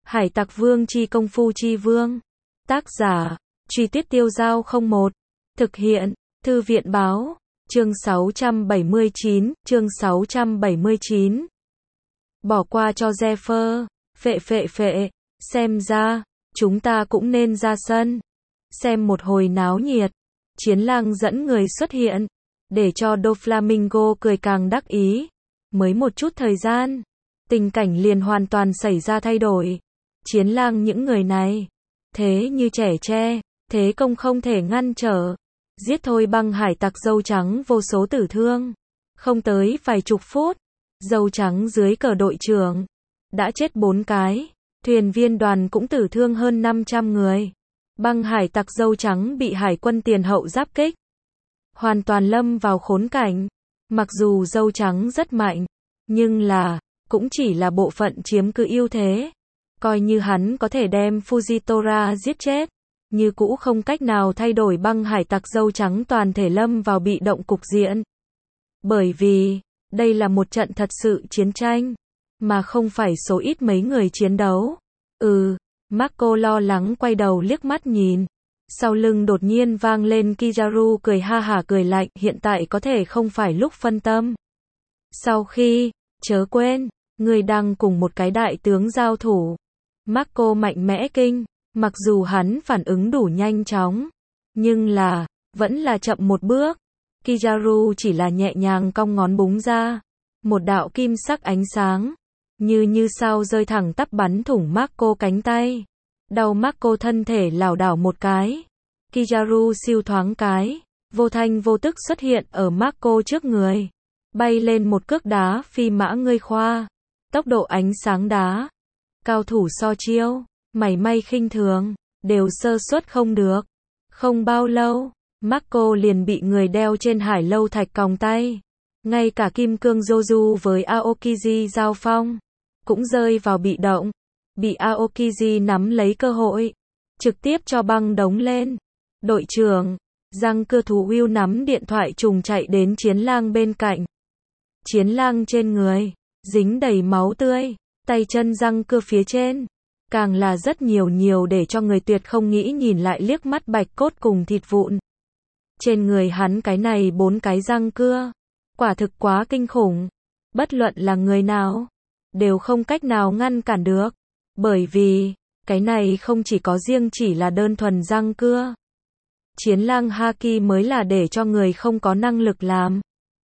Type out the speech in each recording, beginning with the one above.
Hải tặc vương chi công phu chi vương. Tác giả, Truy Tuyết Tiêu Giao 01. Thực hiện, Thư viện báo, chương 679. Bỏ qua cho Zephyr, phệ, xem ra, chúng ta cũng nên ra sân. Xem một hồi náo nhiệt. Chiến lang dẫn người xuất hiện, để cho Doflamingo cười càng đắc ý. Mới một chút thời gian, tình cảnh liền hoàn toàn xảy ra thay đổi. Chiến lang những người này, thế như trẻ tre, thế công không thể ngăn trở. Giết thôi băng hải tặc dâu trắng vô số tử thương. Không tới vài chục phút, dâu trắng dưới cờ đội trưởng đã chết 4 cái, thuyền viên đoàn cũng tử thương hơn 500 người. Băng hải tặc dâu trắng bị hải quân tiền hậu giáp kích, hoàn toàn lâm vào khốn cảnh. Mặc dù dâu trắng rất mạnh, nhưng cũng chỉ là bộ phận chiếm cứ ưu thế. Coi như hắn có thể đem Fujitora giết chết, như cũ không cách nào thay đổi băng hải tặc dâu trắng toàn thể lâm vào bị động cục diện. Bởi vì, đây là một trận thật sự chiến tranh, mà không phải số ít mấy người chiến đấu. Marco lo lắng quay đầu liếc mắt nhìn. Sau lưng đột nhiên vang lên Kizaru cười ha hả cười lạnh, hiện tại có thể không phải lúc phân tâm. Sau khi, chớ quên, người đang cùng một cái đại tướng giao thủ. Marco mạnh mẽ kinh, mặc dù hắn phản ứng đủ nhanh chóng, nhưng vẫn là chậm một bước. Kizaru chỉ là nhẹ nhàng cong ngón búng ra, một đạo kim sắc ánh sáng, như sao rơi thẳng tắp bắn thủng Marco cánh tay. Đau Marco thân thể lảo đảo một cái. Kizaru siêu thoáng cái, vô thanh vô tức xuất hiện ở Marco trước người. Bay lên một cước đá phi mã ngươi khoa. Tốc độ ánh sáng đá. Cao thủ so chiêu, mảy may khinh thường, đều sơ suất không được. Không bao lâu, Marco liền bị người đeo trên hải lâu thạch còng tay. Ngay cả kim cương Joju với Aokiji giao phong, cũng rơi vào bị động. Bị Aokiji nắm lấy cơ hội, trực tiếp cho băng đống lên. Đội trưởng, răng cưa thú Will nắm điện thoại trùng chạy đến chiến lang bên cạnh. Chiến lang trên người, dính đầy máu tươi, tay chân răng cưa phía trên, càng là rất nhiều để cho người tuyệt không nghĩ nhìn lại liếc mắt bạch cốt cùng thịt vụn. Trên người hắn cái này 4 cái răng cưa, quả thực quá kinh khủng. Bất luận là người nào, đều không cách nào ngăn cản được. Bởi vì, cái này không chỉ có riêng chỉ là đơn thuần răng cưa. Chiến lang Haki mới là để cho người không có năng lực làm.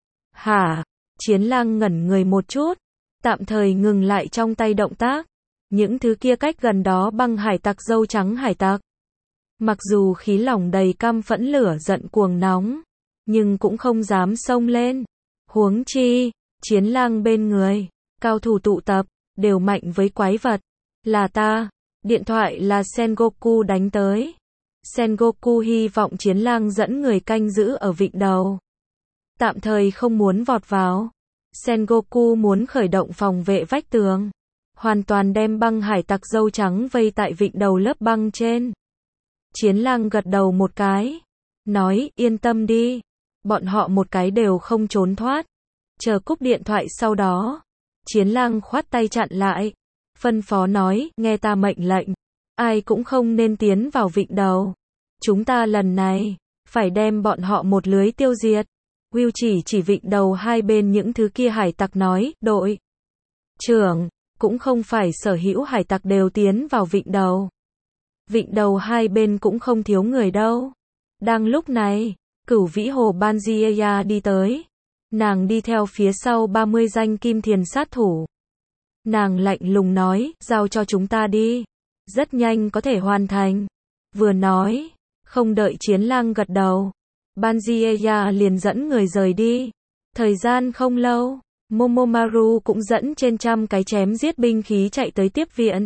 Hả? Chiến lang ngẩn người một chút, tạm thời ngừng lại trong tay động tác. Những thứ kia cách gần đó băng hải tặc dâu trắng hải tặc. Mặc dù khí lòng đầy căm phẫn lửa giận cuồng nóng, nhưng cũng không dám xông lên. Huống chi, chiến lang bên người, cao thủ tụ tập, đều mạnh với quái vật. Là ta. Điện thoại là Sengoku đánh tới. Sengoku hy vọng chiến lang dẫn người canh giữ ở vịnh đầu. Tạm thời không muốn vọt vào. Sengoku muốn khởi động phòng vệ vách tường, hoàn toàn đem băng hải tặc dâu trắng vây tại vịnh đầu lớp băng trên. Chiến lang gật đầu một cái, nói yên tâm đi, bọn họ một cái đều không trốn thoát. Chờ cúp điện thoại sau đó, chiến lang khoát tay chặn lại, phân phó nói, nghe ta mệnh lệnh, ai cũng không nên tiến vào vịnh đầu. Chúng ta lần này, phải đem bọn họ một lưới tiêu diệt. Will chỉ vịnh đầu hai bên những thứ kia hải tặc nói, đội trưởng, cũng không phải sở hữu hải tặc đều tiến vào vịnh đầu. Vịnh đầu hai bên cũng không thiếu người đâu. Đang lúc này, Cửu Vĩ Hồ Banjieya đi tới. Nàng đi theo phía sau 30 danh kim thiền sát thủ. Nàng lạnh lùng nói, giao cho chúng ta đi. Rất nhanh có thể hoàn thành. Vừa nói, không đợi chiến lang gật đầu, Banjieya liền dẫn người rời đi. Thời gian không lâu, Momomaru cũng dẫn trên trăm cái chém giết binh khí chạy tới tiếp viện.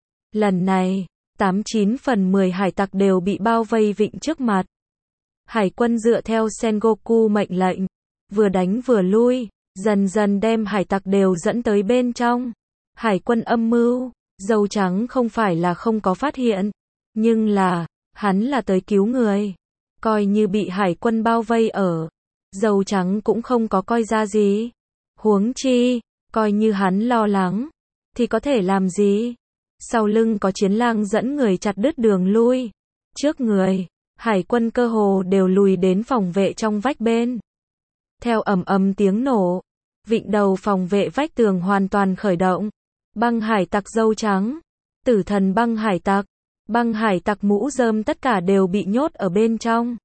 Lần này, 89 phần 10 hải tặc đều bị bao vây vịnh trước mặt. Hải quân dựa theo Sengoku mệnh lệnh, vừa đánh vừa lui, dần dần đem hải tặc đều dẫn tới bên trong. Hải quân âm mưu, dâu trắng không phải là không có phát hiện, nhưng hắn là tới cứu người. Coi như bị hải quân bao vây ở, dâu trắng cũng không có coi ra gì. Huống chi, coi như hắn lo lắng, thì có thể làm gì? Sau lưng có chiến lang dẫn người chặt đứt đường lui. Trước người, hải quân cơ hồ đều lùi đến phòng vệ trong vách bên. Theo ầm ầm tiếng nổ, vịnh đầu phòng vệ vách tường hoàn toàn khởi động. Băng hải tặc dâu trắng, tử thần băng hải tặc mũ rơm tất cả đều bị nhốt ở bên trong.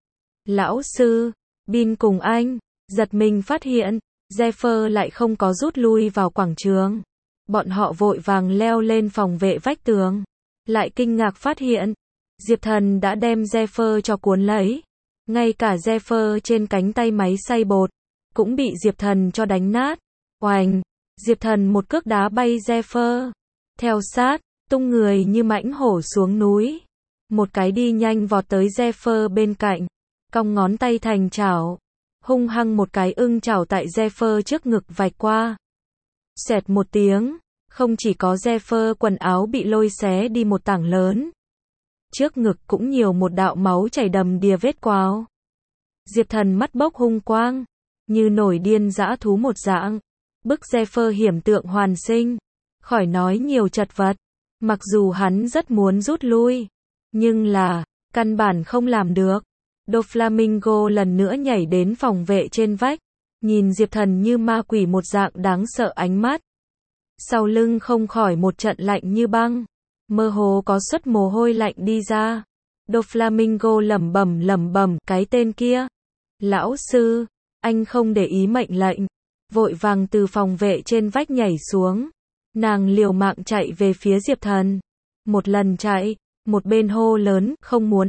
Lão sư, Bin cùng anh, giật mình phát hiện, Zephyr lại không có rút lui vào quảng trường. Bọn họ vội vàng leo lên phòng vệ vách tường. Lại kinh ngạc phát hiện, Diệp Thần đã đem Zephyr cho cuốn lấy. Ngay cả Zephyr trên cánh tay máy xay bột, cũng bị Diệp Thần cho đánh nát. Oành, Diệp Thần một cước đá bay Zephyr. Theo sát, tung người như mãnh hổ xuống núi. Một cái đi nhanh vọt tới Zephyr bên cạnh, cong ngón tay thành chảo. Hung hăng một cái ưng chảo tại Zephyr trước ngực vạch qua. Xẹt một tiếng, không chỉ có Zephyr quần áo bị lôi xé đi một tảng lớn. Trước ngực cũng nhiều một đạo máu chảy đầm đìa vết quao. Diệp Thần mắt bốc hung quang, như nổi điên dã thú một dạng, bức Zephyr hiểm tượng hoàn sinh. Khỏi nói nhiều chật vật, mặc dù hắn rất muốn rút lui, nhưng là, căn bản không làm được. Doflamingo lần nữa nhảy đến phòng vệ trên vách, nhìn Diệp Thần như ma quỷ một dạng đáng sợ ánh mắt. Sau lưng không khỏi một trận lạnh như băng, mơ hồ có xuất mồ hôi lạnh đi ra. Doflamingo lẩm bẩm cái tên kia. Lão sư, anh không để ý mệnh lệnh, vội vàng từ phòng vệ trên vách nhảy xuống. Nàng liều mạng chạy về phía Diệp Thần. Một lần chạy, một bên hô lớn, không muốn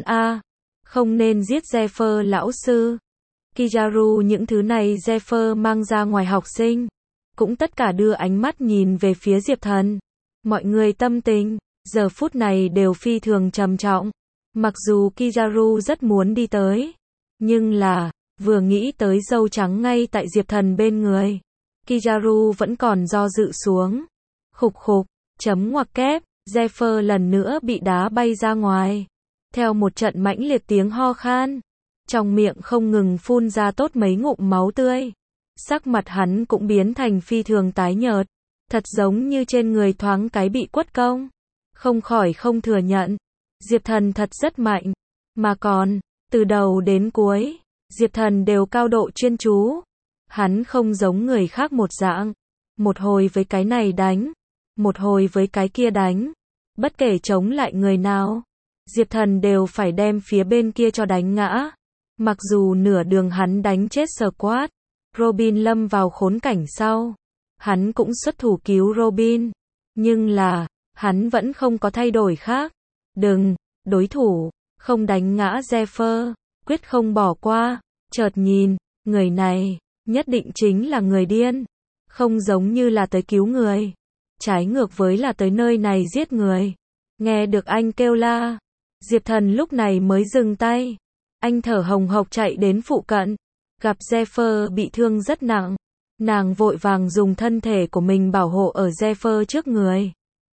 không nên giết Zephyr lão sư. Kizaru những thứ này Zephyr mang ra ngoài học sinh, cũng tất cả đưa ánh mắt nhìn về phía Diệp Thần. Mọi người tâm tình, giờ phút này đều phi thường trầm trọng. Mặc dù Kizaru rất muốn đi tới, nhưng là, vừa nghĩ tới dâu trắng ngay tại Diệp Thần bên người, Kizaru vẫn còn do dự xuống. Khục khục, chấm ngoặc kép, Zephyr lần nữa bị đá bay ra ngoài. Theo một trận mãnh liệt tiếng ho khan, trong miệng không ngừng phun ra tốt mấy ngụm máu tươi. Sắc mặt hắn cũng biến thành phi thường tái nhợt, thật giống như trên người thoáng cái bị quất công. Không khỏi không thừa nhận, Diệp Thần thật rất mạnh, mà còn, từ đầu đến cuối, Diệp Thần đều cao độ chuyên chú. Hắn không giống người khác một dạng, một hồi với cái này đánh, một hồi với cái kia đánh, bất kể chống lại người nào, Diệp Thần đều phải đem phía bên kia cho đánh ngã. Mặc dù nửa đường hắn đánh chết Squad, Robin lâm vào khốn cảnh sau, hắn cũng xuất thủ cứu Robin, nhưng là, hắn vẫn không có thay đổi khác. Đừng, đối thủ, không đánh ngã Zephyr, quyết không bỏ qua. Chợt nhìn, người này, nhất định chính là người điên, không giống như là tới cứu người, trái ngược với là tới nơi này giết người. Nghe được anh kêu la, Diệp Thần lúc này mới dừng tay. Anh thở hồng hộc chạy đến phụ cận, gặp Zephyr bị thương rất nặng. Nàng vội vàng dùng thân thể của mình bảo hộ ở Zephyr trước người.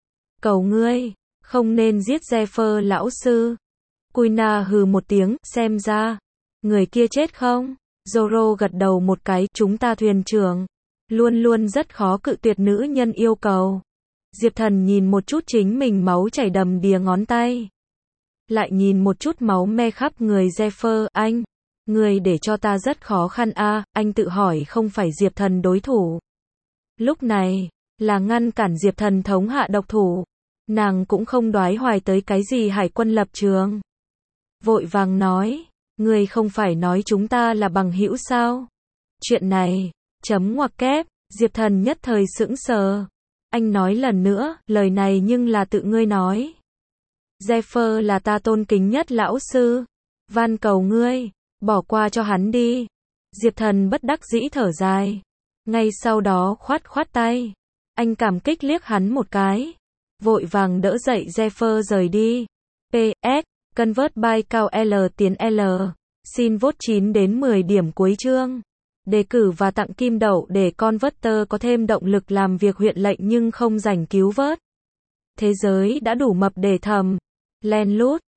Cầu ngươi, không nên giết Zephyr lão sư. Kuina hừ một tiếng, xem ra, người kia chết không? Zoro gật đầu một cái, chúng ta thuyền trưởng, luôn luôn rất khó cự tuyệt nữ nhân yêu cầu. Diệp Thần nhìn một chút chính mình máu chảy đầm đìa ngón tay. Lại nhìn một chút máu me khắp người Zephyr, anh, người để cho ta rất khó khăn anh tự hỏi không phải Diệp Thần đối thủ. Lúc này, là ngăn cản Diệp Thần thống hạ độc thủ. Nàng cũng không đoái hoài tới cái gì hải quân lập trường. Vội vàng nói, người không phải nói chúng ta là bằng hữu sao? Chuyện này, chấm ngoặc kép, Diệp Thần nhất thời sững sờ. Anh nói lần nữa, lời này nhưng là tự ngươi nói. Zephyr là ta tôn kính nhất lão sư. Van cầu ngươi, bỏ qua cho hắn đi. Diệp Thần bất đắc dĩ thở dài. Ngay sau đó khoát khoát tay. Anh cảm kích liếc hắn một cái. Vội vàng đỡ dậy Zephyr rời đi. PS, Convert by cao L tiến L. Xin vote 9 đến 10 điểm cuối chương. Đề cử và tặng kim đậu để Converter có thêm động lực làm việc huyện lệnh nhưng không rảnh cứu vớt. Thế giới đã đủ mập để thầm. Len lút.